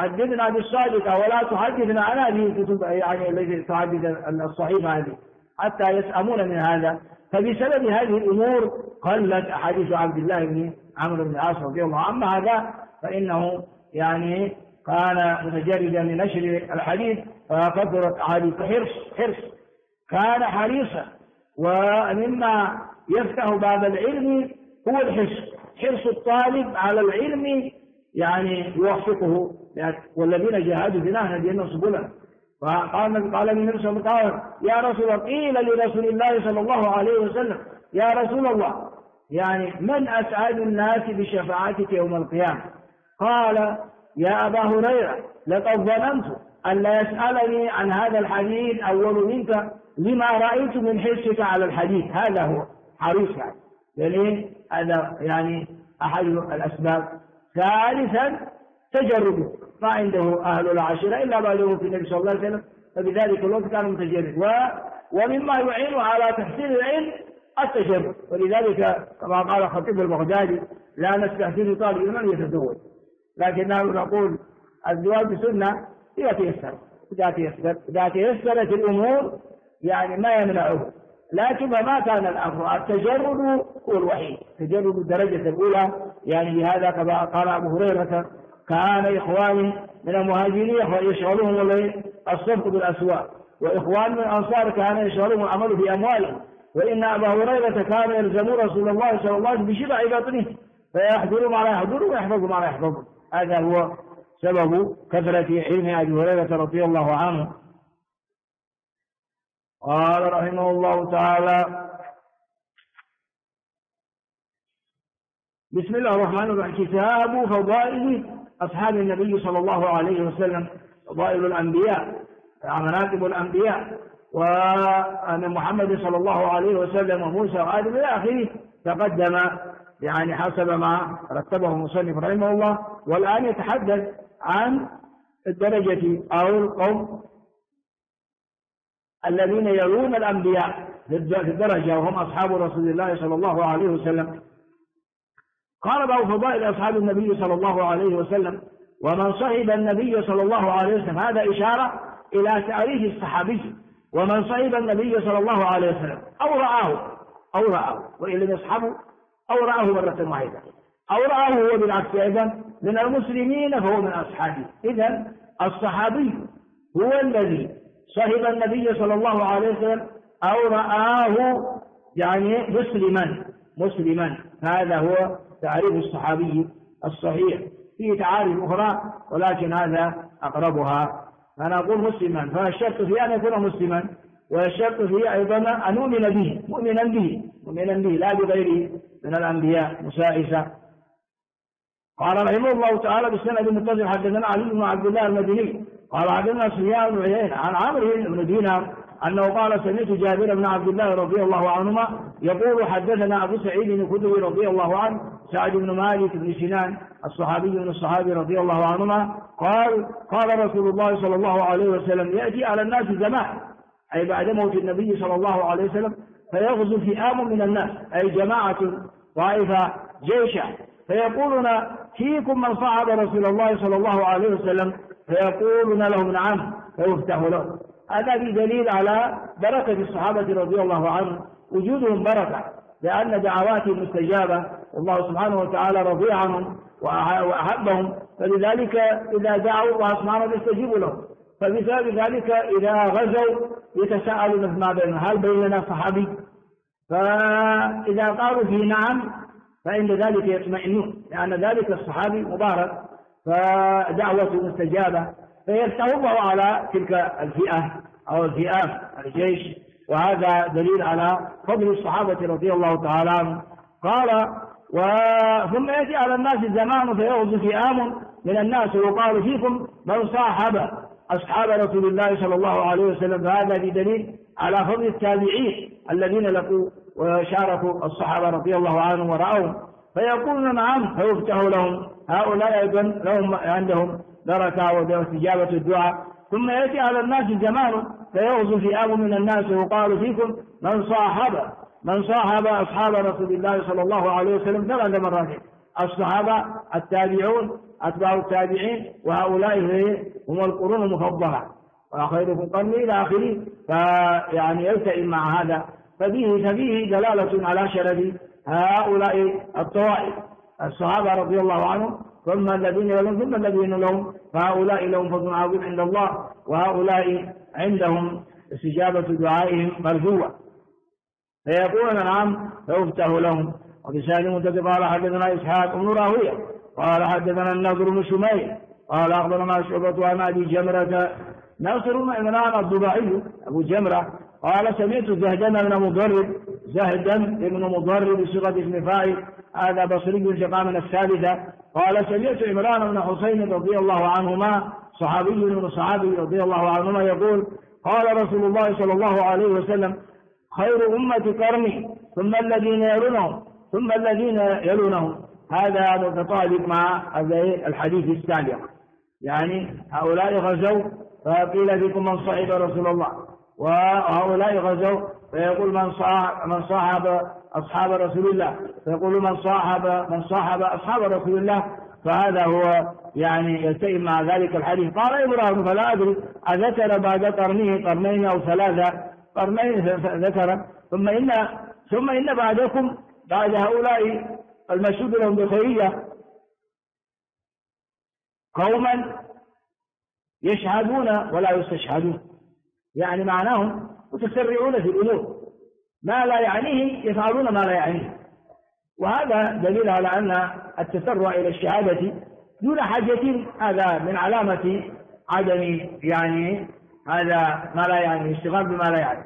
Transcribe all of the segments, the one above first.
حدثنا بالصادقة ولا تحدثنا عن هذه الكتب يعني التي تحدث الصحيفة هذه، حتى يسأمون من هذا. فبسبب هذه الأمور قلت أحاديث عبد الله بن عمرو بن العاص رضي الله عنه. أما هذا فإنه يعني كان متجردا من نشر الحديث، فكثرت أحاديث حرص، كان حريصا. ومما يفتح باب العلم هو حرص الطالب على العلم، يعني يوفقه. والذين جاهدوا فينا هديناهم سبلنا. قال النبي صلى الله عليه وسلم يا رسول الله، قيل لرسول الله صلى الله عليه وسلم يا رسول الله يعني من أسعد الناس بشفاعتك يوم القيامة؟ قال يا أبا هريرة لقد ظننت أن لا يسألني عن هذا الحديث أول منك لما رأيت من حرصك على الحديث. هذا هو حريص يعني هذا يعني أحد الأسباب. ثالثا تجربه، ما عنده أهل العشيرة إلا بعده في النبي صلى الله عليه وسلم، فبذلك الوقت كان متجرد. ومما يعين على تحصيل العلم التجرب. ولذلك كما قال خطيب البغدادي لا نستحسن طالب من يتزوج، لكننا نقول الزواج بسنة إذا تيسرت الأمور يعني ما يمنعه. لكن ما كان الأمر التجرد هو الوحيد، تجرد الدرجة الأولى. يعني لهذا كما قال أبو هريرة كان إخواني من المهاجرين يشغلهم الصدق بالأسواق، وإخوان من الأنصار كان يشغلهم العمل في أموالهم. وإن أبا هريرة كان يلزم رسول الله صلى الله عليه وسلم بشبع بطنه، فيحضر ما لا يحضر ويحفظ ما لا يحفظ. هذا هو سبب كثرة علم أبي هريرة رضي الله عنه. قال رحمه الله تعالى بسم الله الرحمن الرحيم: كتاب فضائل أصحاب النبي صلى الله عليه وسلم، فضائل الأنبياء، مناقب الأنبياء، وأن محمد صلى الله عليه وسلم وموسى وآدم إلى آخره تقدم يعني حسب ما رتبه المصنف رحمه الله. والآن يتحدث عن الدرجة أو القوم الذين يرون الأنبياء في الدرجة، وهم أصحاب رسول الله صلى الله عليه وسلم. قال باب فضائل أصحاب النبي صلى الله عليه وسلم ومن صحب النبي صلى الله عليه وسلم. هذا إشارة إلى تعريف الصحابي. ومن صحب النبي صلى الله عليه وسلم أو رآه وإن لم يصحبه أو رآه مرة واحدة أو رآه هو بالعكس أيضا من المسلمين فهو من أصحابه. إذن الصحابي هو الذي صحب النبي صلى الله عليه وسلم أو رآه يعني مسلما. هذا هو تعريف الصحابي الصحيح. فيه تعاريف أخرى ولكن هذا أقربها. أنا أقول مسلما، فالشرط فيه أن يكون مسلما، والشرط فيه أيضا أن نؤمن به مؤمنا به لا بغيره من الأنبياء مسائسة. قال رحمه الله تعالى بالسند المتصل حدثنا علي بن عبد الله المدني قال حدثنا سفيان بن عيينة عن عمرو بن دينار أنه قال سمعت جابر بن عبد الله رضي الله عنهما يقول حدثنا أبو سعيد الخدري رضي الله عنه سعد بن مالك بن سنان الصحابي من الصحابي رضي الله عنهما قال رسول الله صلى الله عليه وسلم: يأتي على الناس زمان، أي بعد موت النبي صلى الله عليه وسلم، فيغزو فئام من الناس، أي جماعة طائفة جيشة، فيقولون: فيكم من صعد رسول الله صلى الله عليه وسلم؟ فيقولون لهم: نعم، فيفتح له. هذا دليل على بركة الصحابة رضي الله عنهم، وجودهم بركة، لأن دعواتهم مستجابة، والله سبحانه وتعالى رضي عنهم وأحبهم، فلذلك إذا دعوا الله سبحانه يستجيب لهم. فبسبب ذلك إذا غزوا يتساءلون ما بينهم: هل بيننا صحابي؟ فإذا قالوا فيه نعم فعند ذلك يطمئنون، لأن ذلك الصحابي مبارك فدعوته مستجابة، فيفتح الله على تلك الفئة أو الفئام الجيش. وهذا دليل على فضل الصحابة رضي الله تعالى عنهم. قال: ثم يأتي على الناس زمان فيغزو فئام من الناس ويقال: فيكم من صاحب أصحاب رسول الله صلى الله عليه وسلم. فهذا دليل على فضل التابعين الذين لقوا وشاركوا الصحابة رضي الله عنهم ورأوهم، فيقولون: نعم، فيفتح لهم. هؤلاء أيضا لهم عندهم بركة واستجابة الدعاء. ثم يأتي على الناس زمان فيغزو فئام من الناس ويقال: فيكم من صاحب أصحاب رسول الله صلى الله عليه وسلم. 3 مرات: الصحابة، التابعون، أتباع التابعين، وهؤلاء هم القرون المفضلة، وخيركم قرني إلى آخره. فيعني يلتئم مع هذا، ففيه دلالة على شرف هؤلاء الطوائف، الصحابة رضي الله عنهم، ثم الذين يلون ثم الذين لهم، فهؤلاء لهم فضل عظيم عند الله، وهؤلاء عندهم استجابة دعائهم مرجوة. فيقولون نعم فيفتح لهم. وبسند منتدب قال حدثنا إسحاق بن راهويه قال حدثنا النضر بن شميل قال أخبرنا شعبة عن أبي جمرة ناصر بن عمران الضباعي أبو جمرة قال سمعت زهدان بن مضرب بصيغة اسم فاعل، هذا بصري شقا من الثالثة. قال سمعت عمران بن حسين رضي الله عنهما صحابي رضي الله عنهما يقول قال رسول الله صلى الله عليه وسلم خير أمة قرني ثم الذين يلونهم ثم الذين يلونهم. هذا متطابق مع الحديث السابق، يعني هؤلاء غزوا فقيل فيكم من صحب رسول الله، وهؤلاء غزوا فيقول من صاحب أصحاب رسول الله، فيقول من صاحب أصحاب رسول الله. فهذا هو يعني يلتئم مع ذلك الحديث. قال إبراهيم فلا أدري أذكر بعد قرنين أو 3 قرنين ذكر ثم إن بعدكم بعد هؤلاء المشهود لهم بخيرية قوما يشهدون ولا يستشهدون، يعني معناهم متسرعون في الأمور، ما لا يعنيه يفعلون ما لا يعنيه. وهذا دليل على أن التسرع إلى الشهادة دون حاجة هذا من علامة عدم يعني هذا ما لا يعني الاشتغال بما لا يعني.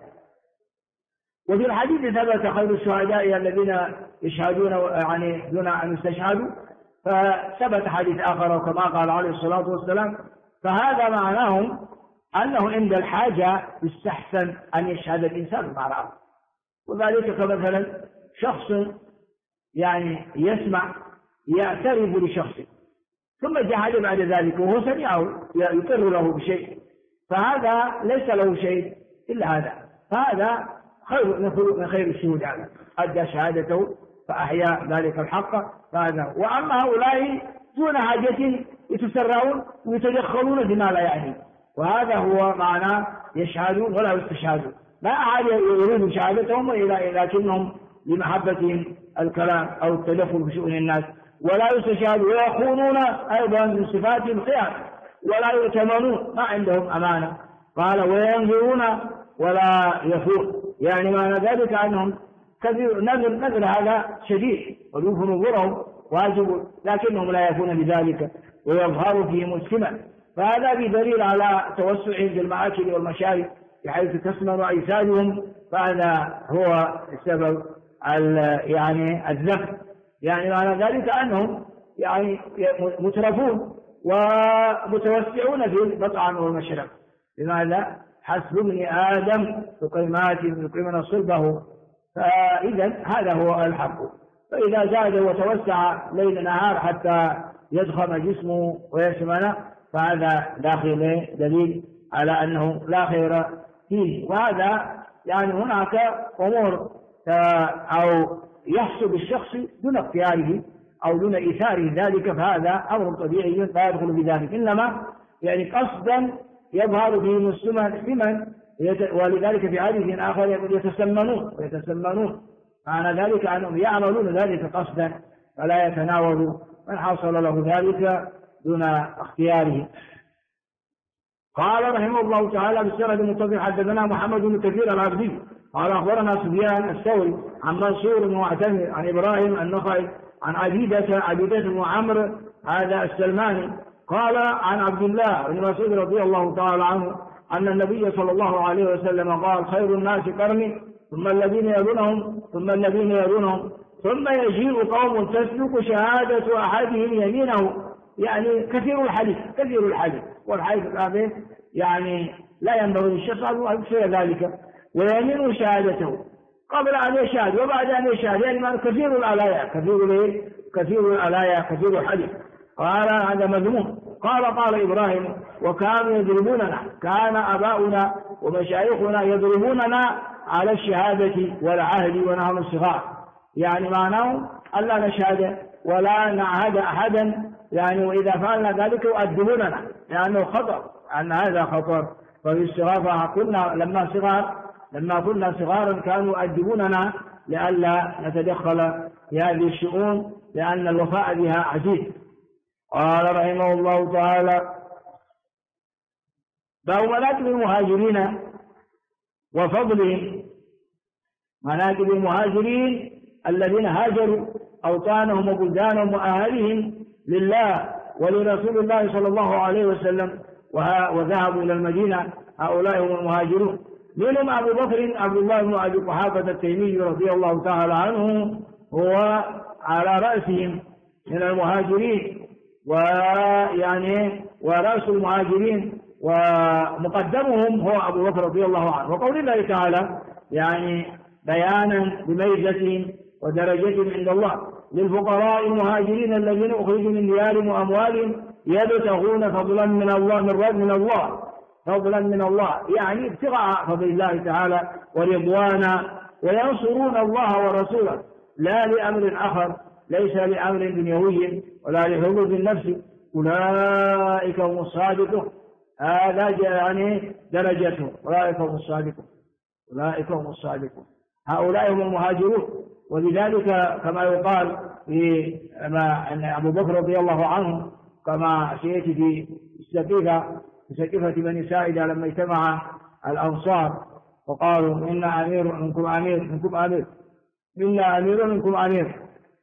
وفي الحديث ثبت خير الشهداء الذين يشهدون يعني دون أن يستشهدوا، فثبت حديث آخر كما قال عليه الصلاة والسلام. فهذا معناه أنه عند الحاجة يستحسن أن يشهد الإنسان مع الآخر، وذلك كمثلا شخص يعني يسمع يعترف لشخص ثم جحد بعد ذلك وهو سمعه يقر له بشيء، فهذا ليس له شيء إلا هذا، فهذا خير من خير الشهود، هذا أدى شهادته فأحيا ذلك الحق. فهذا. وأما هؤلاء دون حاجة يتسرعون ويتدخلون بما لا يعني، وهذا هو معنى يشهدون ولا يستشهدون، لا أحد يريد شهادتهم لكنهم لمحبتهم الكلام أو التدخل في شؤون الناس، ولا يستشهدون ويخونون أيضا من صفاتهم خيانة، ولا يؤتمنون ما عندهم أمانة. قال وينظرون ولا يفور، يعني معنى ذلك أنهم كثير نذر هذا شديد ويوفوا نظرهم واجب، لكنهم لا يكون بذلك ويظهر فيهم السمع. فهذا بدليل على توسعهم في المآكل والمشارب بحيث تسمن أجسادهم، فهذا هو السبب يعني الذبح. يعني معنى ذلك أنهم يعني مترفون ومتوسعون في المطعم والمشرب. لماذا؟ حسب ابن آدم لقيمات يقيمون صلبه، فإذا هذا هو الحق. فإذا زاد وتوسع ليل نهار حتى يضخم جسمه ويسمن، فهذا داخل دليل على أنه لا خير فيه. وهذا يعني هناك أمور أو يحصل بالشخص دون اختياره أو دون إيثاره ذلك، فهذا أمر طبيعي لا يدخل بذلك، إنما يعني قصدا يظهر فيه السمن لمن، ولذلك في حديث آخر يقول يتسمنون، معنى ذلك أنهم يعملون ذلك قصدا فلا يتناول من حصل له ذلك دون اختياره. قال رحمه الله تعالى بالسند المتصل حدثنا محمد بن كثير العبدي قال أخبرنا سفيان الثوري عن منصور بن معتمر عن إبراهيم النخعي عن عبيدة بن عمرو هذا السلماني قال عن عبد الله بن مسعود رضي الله تعالى عنه أن النبي صلى الله عليه وسلم قال خير الناس قرني ثم الذين يلونهم ثم الذين يلونهم ثم يجيء قوم تسلك شهادة أحدهم يمينه، يعني كثير الحديث والحديث هذا يعني لا ينبغي للشخص أن يكثر ذلك، ويمين شهادته قبل أن يشهد وبعد أن يشهد، يعني كثير العلايا كثير الحديث. قال هذا مذموم. قال إبراهيم وكانوا يضربوننا، كان أباؤنا ومشايخنا يضربوننا على الشهادة والعهد ونحن صغار، يعني معناه ألا نشهد ولا نعهد أحدا يعني وإذا فعلنا ذلك يؤدبوننا لأنه خطر، أن هذا خطر. ففي الصغار لما كنا صغارا كانوا يؤدبوننا لئلا نتدخل في هذه الشؤون، لأن الوفاء بها عزيز. قال رحمه الله تعالى: باب مناكب المهاجرين وفضلهم. مناكب المهاجرين الذين هاجروا أوطانهم وبلدانهم وأهلهم لله ولرسول الله صلى الله عليه وسلم وذهبوا إلى المدينة، هؤلاء هم المهاجرون. منهم أبو بكر عبد الله بن أبي قحافة التيمي رضي الله تعالى عنه، هو على رأسهم من المهاجرين، ويعني ورأس المهاجرين ومقدمهم هو أبو بكر رضي الله عنه. وقول الله تعالى يعني بيانا بميزتهم ودرجتهم عند الله: للفقراء المهاجرين الذين أخرجوا من ديارهم وأموالهم يبتغون فضلا من الله، يعني ابتغاء فضل الله تعالى ورضوانا، وينصرون الله ورسوله لا لأمر آخر، ليس لأمر دنيوي ولا لحظوظ النفس. أولئك هم الصادقون، هذا يعني درجتهم، أولئك هم الصادقون، هؤلاء هم المهاجرون. ولذلك كما يقال أن أبو بكر رضي الله عنه كما سيأتي في سقيفة بني ساعدة لما اجتمع الأنصار وقالوا: إنا أمير منكم أمير.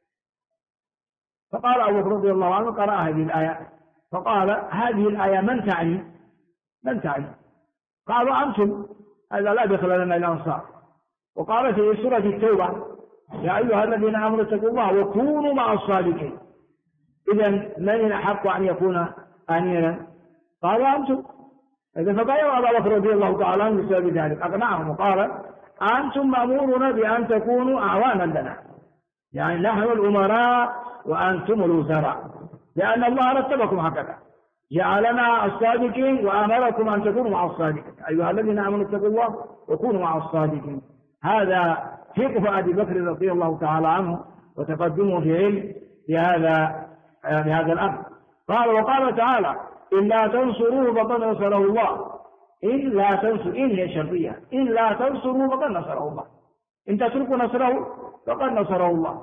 فقال أبو بكر رضي الله عنه: قرأ هذه الآية، فقال: هذه الآية من تعني؟ قالوا: أنتم، هذا لا دخل لنا الأنصار. وقال في سورة التوبة: يا أيها الذين آمنوا اتقوا الله وكونوا مع الصادقين. إذن من الأحق أن يكون أميرا؟ قالوا: أنتم. إذن فبايعوا أبا بكر رضي الله تعالى عنه بسبب ذلك، أقنعهم وقال: أنتم مأمورون بأن تكونوا أعوانا لنا، يعني نحن الأمراء وأنتم الوزراء، لأن الله رتبكم هكذا، جعلنا الصادقين وأمركم أن تكونوا مع الصادقين. أيها الذين آمنوا اتقوا الله وكونوا مع الصادقين. هذا فقه أبي بكر رضي الله تعالى عنه وتقدمه في علم بهذا الأمر. وقال تعالى: إلا تنصروه فقد نصره الله. إن هي شرطية، إن لا تنصروه فقد نصره الله، إن تتركوا نصره فقد نصره الله.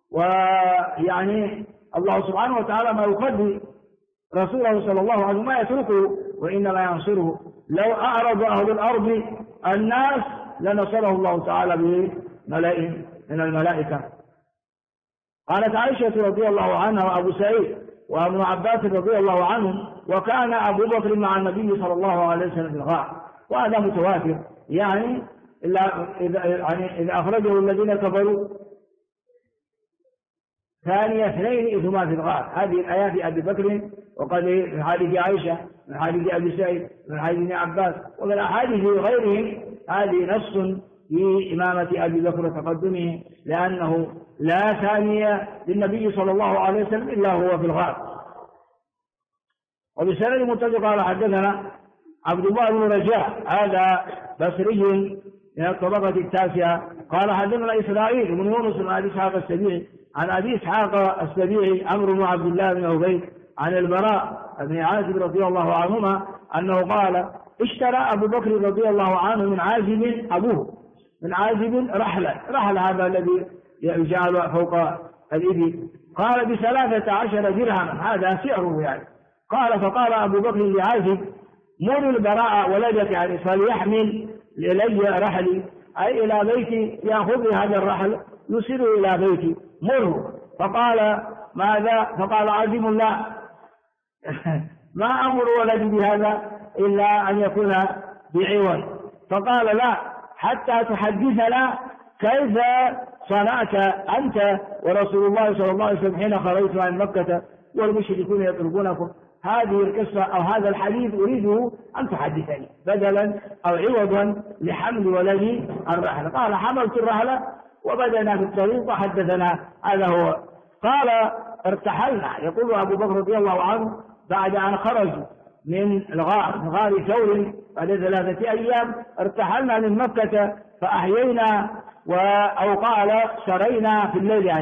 ويعني الله سبحانه وتعالى ما يخلي رسوله صلى الله عليه وسلم ما يتركه وإنما ينصره. لو أعرض أهل الأرض الناس لنصره الله تعالى بملئ من الملائكة. قالت عائشة رضي الله عنها وأبو سعيد وابن عباس رضي الله عنهم: وكان أبو بكر مع النبي صلى الله عليه وسلم في الغار. وهذا متواتر، يعني إذا أخرجه الذين كفروا ثاني اثنين إذ هما في الغار. هذه الآيات في أبي بكر، وقد من حديث عائشة، من حديث أبي سعيد، من حديث ابن عباس، ومن أحاديث غيرهم. هذه نص في إمامة أبي بكر وتقدمه، لأنه لا ثانية للنبي صلى الله عليه وسلم إلا هو في الغار. وبسند متفق قال: حدثنا عبد الله بن رجاء، هذا بصري من الطبقة التاسعة، قال: حدثنا إسرائيل بن يونس بن أبي إسحاق السبيعي عن أبي إسحاق السبيعي عمرو بن عبد الله بن عبيد عن البراء بن عازب رضي الله عنهما أنه قال: اشترى أبو بكر رضي الله عنه من عازب أبوه، من عازب رحلة هذا الذي يجعل فوق الإبل، قال: ب13 درهما، هذا سعره يعني. فقال أبو بكر لعازب: مر البراء ولدك، يعني فليحمل إلي رحلي، أي إلى بيتي، يأخذ هذا الرحل يسير إلى بيتي، مره. فقال: ماذا؟ فقال عازب: لا ما أمر ولدي بهذا إلا أن يكون بعوض. فقال: لا، حتى تحدثنا كيف صنعت أنت ورسول الله صلى الله عليه وسلم حين خرجت عن مكة والمشركون يطلبونكم. هذه القصة أو هذا الحديث أريده أن تحدثني بدلا أو عوضا لحمل ولدي الرحلة. قال: حملت الرحلة وبدأنا في الطريق وحدثنا. هذا هو. قال: ارتحلنا، يقول أبو بكر رضي الله عنه، بعد أن خرجوا من غار ثور بعد 3 أيام، ارتحلنا من مكة فأحيينا أو قال سرينا في الليل، يعني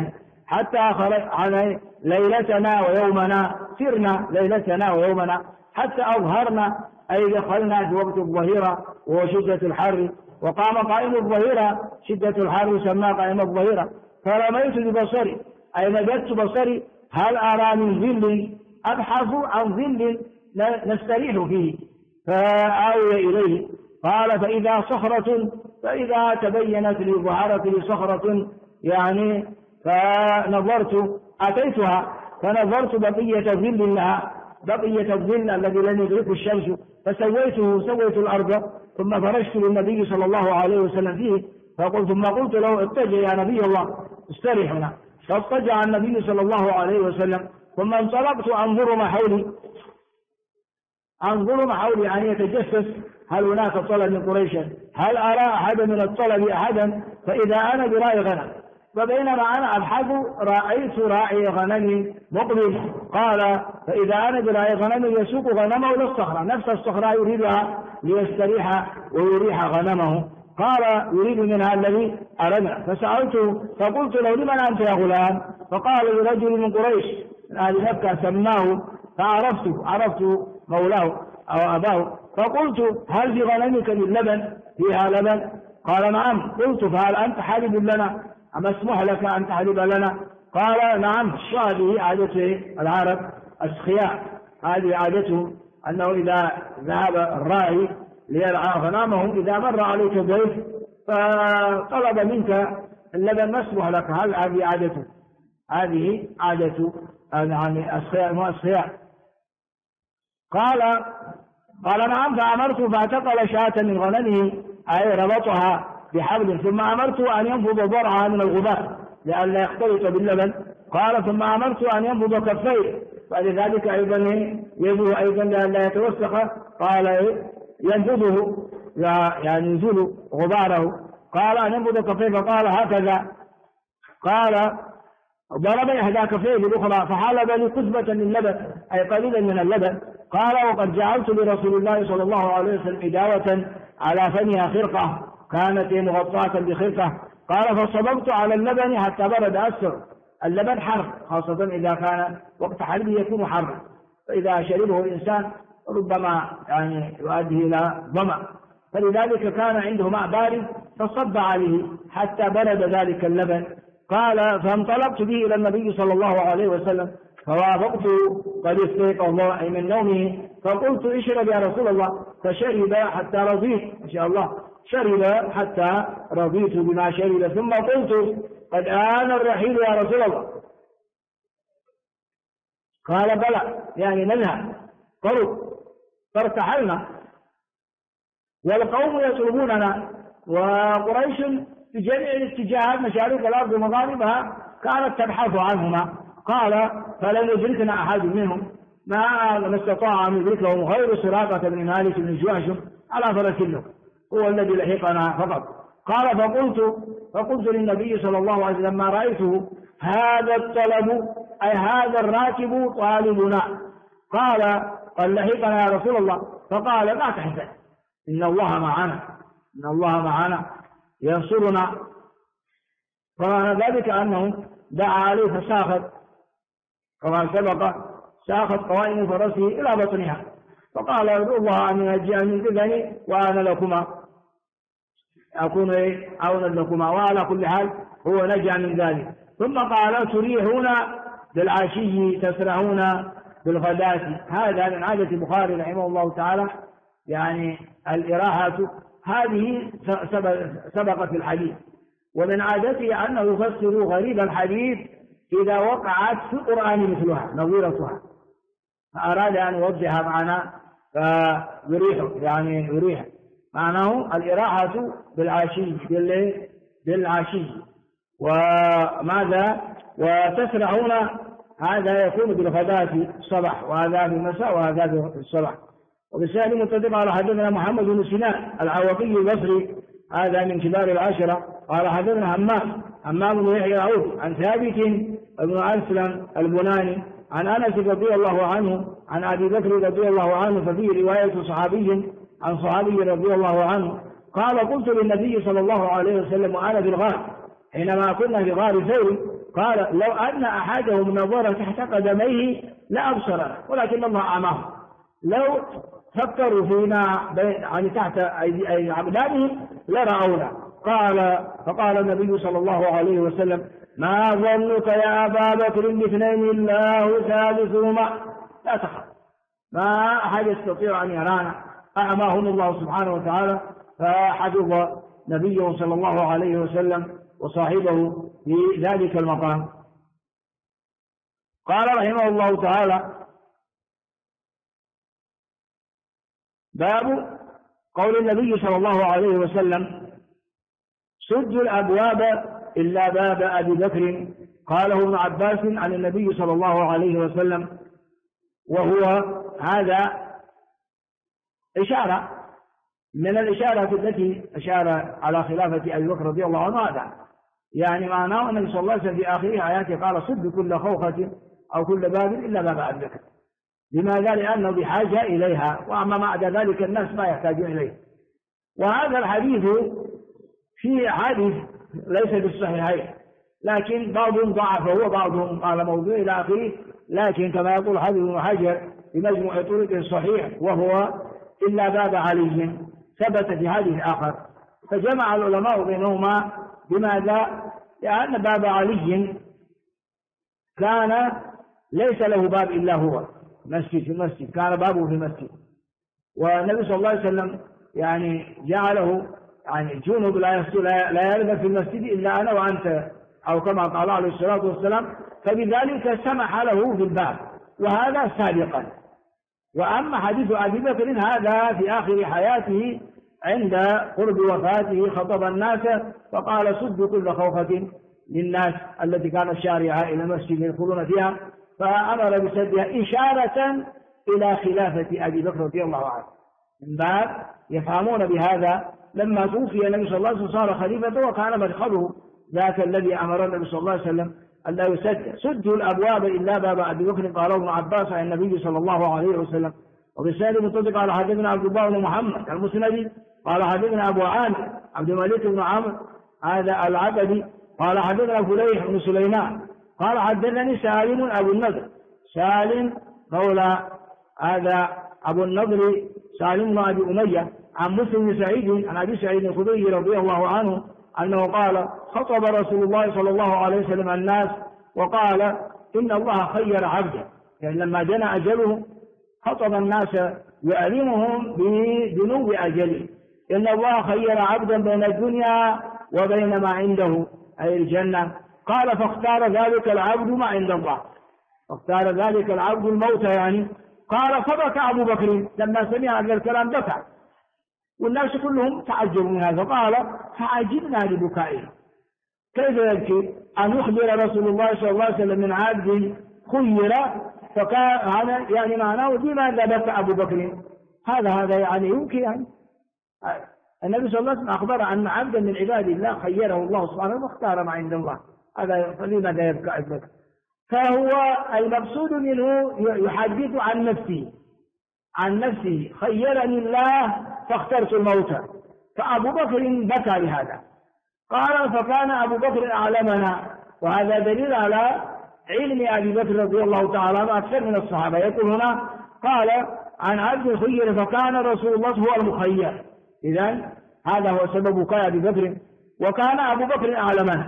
حتى على ليلتنا ويومنا، سرنا ليلتنا ويومنا حتى أظهرنا، أي دخلنا في وقت الظهيرة وهو شدة الحر، وقام قائم الظهيرة شدة الحر سماه قائم الظهيرة، فرميت ببصري أي مددت بصري هل أرى من ظل، أبحث عن ظل نستريح فيه، فآوي إليه. قال فإذا صخرة، فإذا تبينت لي ظهرت لي صخرة يعني، فنظرت أتيتها فنظرت بقية ظل لها، بقية الظل الذي لم يدركه الشمس، سويت الأرض ثم فرشت للنبي صلى الله عليه وسلم فيه، ثم قلت له اتجه يا نبي الله استرح هنا، فاضطجع النبي صلى الله عليه وسلم، ثم انطلقت أنظر ما حولي يعني يتجسس هل هناك طلب من قريش، هل أرى أحدا من الطلب أحدا، فإذا أنا براعي غنم، فبينما أنا أبحث رأيت راعي غنم مقبل، قال فإذا أنا براعي غنم يسوق غنمه إلى الصخرة، نفس الصخرة يريدها ليستريح ويريح غنمه، قال يريد منها الذي أردنا، فسألته فقلت له لمن أنت يا غلام؟ فقال لرجل من قريش من أهل مكة سماه، عرفت مولاه أو أباه، فقلت هل في غنمك من لبن فيها لبن؟ قال نعم. قلت فهل أنت حالب لنا أم اسمح لك أن تحلب لنا؟ قال نعم. وهذه عادة العرب السخياء، هذه عادتهم أنه إذا ذهب الراعي ليرعى غنمه إذا مر عليك ضيف فطلب منك اللبن مسموح لك، هل هذه عادته؟ هذه عادة يعني السخياء. قال نعم. فأمرت فاعتقل شاة من غنمه أي ربطها بحبل، ثم أمرت أن ينفض ضرعها من الغبار لئلا يختلط باللبن. قال ثم أمرت أن ينفض كفيه، فلذلك أيضا يده أيضا لئلا يتوسخ، قال ينفضه يعني يزول غباره، قال أن ينفض كفيه، فقال هكذا، قال ضرب إحدى كفيه بالأخرى فحلب لي كثبة من اللبن أي قليلا من اللبن. قال وقد جعلت لرسول الله صلى الله عليه وسلم إداوة على فمها خرقة كانت مغطاة بخرقة، قال فصببت على اللبن حتى برد أسر. اللبن حر، خاصة إذا كان وقت حلبه يكون حر، فإذا شربه الإنسان ربما يعني يؤدي إلى ظمأ، فلذلك كان عنده ماء بارد فصب عليه حتى برد ذلك اللبن. قال فانطلقت به إلى النبي صلى الله عليه وسلم فوافقته قد استيقظ أي من نومه، فقلت اشرب يا رسول الله، فشرب حتى رضيت، إن شاء الله شرب حتى رضيت بما شرب، ثم قلت قد آن الرحيل يا رسول الله. قال بلى يعني نذهب، فارتحلنا والقوم يطلبوننا، وقريش في جميع الاتجاهات مشارق الأرض ومغاربها كانت تبحث عنهما. قال فلم يدركنا أحد منهم، ما استطاع أن يدركهم غير سراقة بن مالك بن جواشم على فرس له، هو الذي لحقنا فقط. قال فقلت للنبي صلى الله عليه وسلم لما رأيته هذا الطلب أي هذا الراكب طالبنا، قال قد لحقنا يا رسول الله، فقال لا تحزن إن الله معنا ينصرنا. فمعنى ذلك أنه دعا عليه فساخت كما سبق، ساخت قوائم فرسه إلى بطنها، فقال ادعوا الله أن ينجي من إذني وأنا لكما أكون عونا لكما، وعلى كل حال هو نجا من ذلك. ثم قال تريحون بالعشي تسرحون بالغداة. هذا من عادة البخاري رحمه الله تعالى، يعني الإراحة هذه سبقت في الحديث، ومن عادته أنه يفسر غريب الحديث إذا وقعت في القرآن مثلها نظيرتها، فأراد أن يوضح معنا يريح معناه الإراحة بالعشي وماذا وتسرحون، هذا يكون بالغداة الصباح، وهذا في المساء وهذا في الصباح. وبالسائل متفق على حدثنا محمد بن سنان العوقي البصري، هذا من كبار العشرة، قال حدثنا همام بن يحيى العوفي عن ثابت بن أسلم البناني عن أنس رضي الله عنه عن أبي بكر رضي الله عنه، ففيه رواية صحابي عن صحابي رضي الله عنه قال قلت للنبي صلى الله عليه وسلم وأنا في الغار حينما كنا في غار ثور، قال لو أن أحدهم نظر تحت قدميه لأبصر ولكن الله أعماه. لو فكروا فينا يعني تحت أيدي أقدامهم لرأونا. فقال النبي صلى الله عليه وسلم ما ظنك يا أبا بكر باثنين الله ثالثهما لا تخف، ما أحد يستطيع أن يرانا، أعماهم الله سبحانه وتعالى. فحفظ نبيه صلى الله عليه وسلم وصاحبه في ذلك المقام. قال رحمه الله تعالى باب قول النبي صلى الله عليه وسلم سدوا الأبواب إلا باب أبي بكر. قاله ابن عباس عن النبي صلى الله عليه وسلم، وهو هذا إشارة من الإشارة التي أشار على خلافة أبي بكر رضي الله عنه. هذا يعني معناه أن النبي صلى الله عليه وسلم في آخر آياته قال صد كل خوخة أو كل باب إلا باب أبي بكر. لماذا؟ لأنه بحاجة إليها، وأما بعد ذلك الناس ما يحتاجون إليه. وهذا الحديث في حديث ليس بالصحيحين، لكن بعضهم ضعفه وبعضهم قال موضوع إلى آخره، لكن كما يقول حافظ ابن حجر في مجموع طرق الصحيح وهو إلا باب علي ثبت في حديث آخر. فجمع العلماء بينهما. بماذا؟ لأن باب علي كان ليس له باب إلا هو مسجد، في المسجد كان بابه في المسجد، والنبي صلى الله عليه وسلم يعني جعله يعني الجنوب لا يرد في المسجد إلا أنا وأنت، أو كما قال عليه الصلاة والسلام، فبذلك سمح له في الباب، وهذا سابقا. وأما حديث أبي بكر هذا في آخر حياته عند قرب وفاته خطب الناس فقال سدوا كل خوخة للناس التي كانت شارعة إلى المسجد يدخلون فيها، فأمر بسدها إشارة إلى خلافة أبي بكر رضي الله عنه. من باب يفهمون بهذا لما توفي النبي صلى الله عليه وسلم صار خليفة، وكان مدخله ذاك الذي أمر النبي صلى الله عليه وسلم أن لا يسد سدوا الأبواب إلا باب أبي بكر. قال ابن عباس عن النبي صلى الله عليه وسلم. وبسند متصل قال حدثنا عبد الله بن محمد المسندي قال حدثنا أبو عامر عبد الملك بن عمرو هذا العبدي قال حدثنا فليح بن سليمان قال حدثني سالم أبو النضر. سالم مولى هذا أبو النضر سالم بن أبي أمية عن مسلم بن سعيد عن أبي سعيد الخدري رضي الله عنه أنه قال خطب رسول الله صلى الله عليه وسلم الناس وقال إن الله خير عبده، يعني لما جنى أجله خطب الناس يعلمهم بدنو أجله. إن الله خير عبدا بين الدنيا وبين ما عنده أي الجنة. قال فاختار ذلك العبد ما عند الله، فاختار ذلك العبد الموت يعني. قال فبكى أبو بكر لما سمع هذا الكلام بكى، والناس كلهم تعجبوا من هذا. قال فعجبنا لبكائه، كيف يبكي؟ أن يخبر رسول الله صلى الله عليه وسلم من عبد خير، فكان هذا يعني معناه لماذا بكى أبو بكر؟ هذا يعني يمكن يعني النبي صلى الله عليه وسلم أخبر أن عبدا من عباد الله خيره الله سبحانه واختار ما عند الله، هذا لماذا يبكى أبو بكر؟ فهو المقصود منه يحدث عن نفسه خيرني الله فاخترت الموت. فأبو بكر بكى لهذا. قال فكان أبو بكر أعلمنا، وهذا دليل على علم أبي بكر رضي الله تعالى عنه أكثر من الصحابة. يقول هنا قال عن عبد الخير فكان رسول الله هو المخير، إذن هذا هو سبب بكاء أبي بكر، وكان أبو بكر أعلمنا،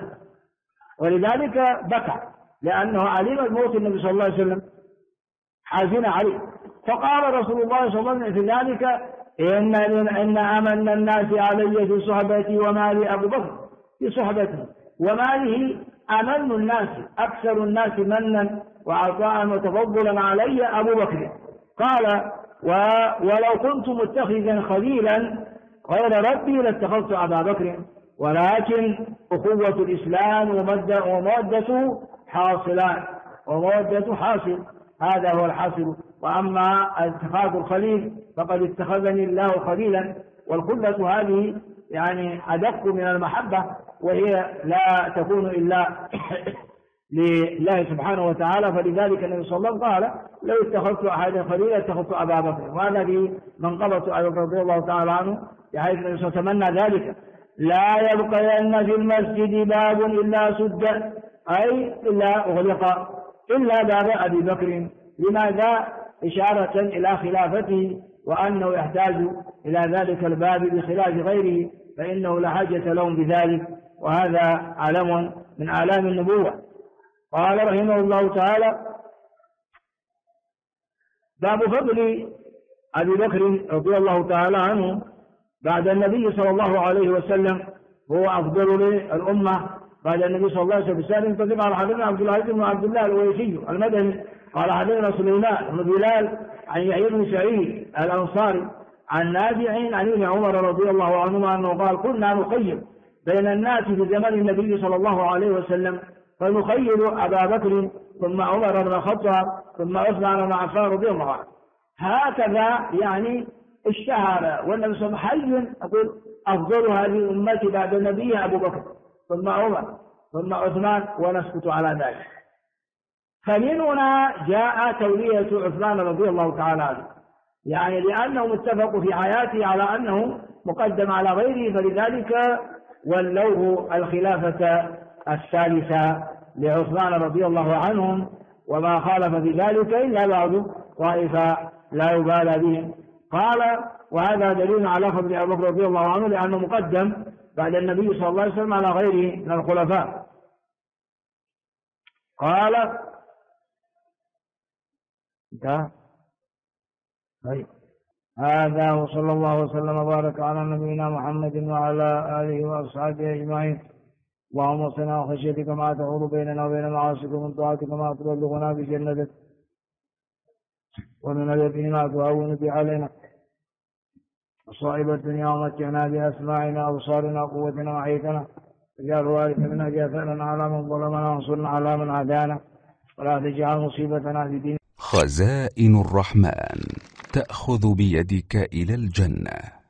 ولذلك بكى لأنه علم الموت النبي صلى الله عليه وسلم حزن عليه. فقال رسول الله صلى الله عليه وسلم في ذلك إن أمن الناس علي في صحبتي ومالي أبو بكر في صحبته وماله أمن الناس أكثر الناس منا وعطاء وتفضلا علي أبو بكر. قال ولو كنت متخذا خليلا غير ربي لاتخذت أبا بكر، ولكن أخوة الإسلام ومودته حاصلان، ومودته حاصل، هذا هو الحاصل. وأما اتخاذ الخليل فقد اتخذني الله خليلا، والخلة هذه يعني أدق من المحبة، وهي لا تكون إلا لله سبحانه وتعالى. فلذلك النبي صلى الله عليه وسلم قال لو اتخذت أحدا خليلا اتخذت أبا بكر، وهذا في منقبة أبي بكر رضي الله تعالى عنه بحيث النبي صلى الله عليه وسلم تمنى ذلك. لا يبقين في المسجد باب إلا سد أي إلا أغلق إلا باب أبي بكر. لماذا؟ إشارة إلى خلافته وأنه يحتاج إلى ذلك الباب بخلاف غيره، فإنه لا حاجة لهم بذلك، وهذا علم من أعلام النبوة. قال رحمه الله تعالى: باب فضل أبي بكر رضي الله تعالى عنه بعد النبي صلى الله عليه وسلم، هو أفضل للأمة بعد النبي صلى الله عليه وسلم. كتب على حديثنا عبد العزيز بن عبد الله الأويسي المدني قال حدثنا سليمان بن بلال عن يحيى بن سعيد الأنصاري عن نافع عن ابن عمر رضي الله عنهما أنه قال: كنا نخير بين الناس في زمن النبي صلى الله عليه وسلم، فنخير أبا بكر ثم عمر بن الخطاب ثم عثمان بن عفان رضي الله عنه. هكذا يعني اشتهر، والنبي صلى الله عليه وسلم يقول: أفضل هذه الأمة بعد النبي أبو بكر ثم عمر ثم عثمان، ونسكت على ذلك. فمن هنا جاء تولية عثمان رضي الله تعالى عنه، يعني لأنهم اتفقوا في حياته على أنه مقدم على غيره، فلذلك ولوه الخلافة الثالثة لعثمان رضي الله عنهم، وما خالف في ذلك إلا بعض طائفة لا يبالى بهم. قال: وهذا دليل على فضل أبي بكر رضي الله عنه لأنه مقدم بعد النبي صلى الله عليه وسلم على غيره من الخلفاء. قال: هذا وصلى الله وسلم وبارك على نبينا محمد وعلى آله وأصحابه أجمعين. اللهم اصلنا وخشيتك ما تحول بيننا وبين معاصيك، ومن طاعتك ما تبلغنا بجنتك، ومن اليقين ما تهون به علينا مصائب الدنيا، ومتعنا بأسماعنا وأبصارنا وقوتنا وحيتنا، واجعل الوارث منا جاثرنا على من ظلمنا، وانصرنا على من عادانا، ولا تجعل مصيبتنا في ديننا. خزائن الرحمن تأخذ بيدك إلى الجنة.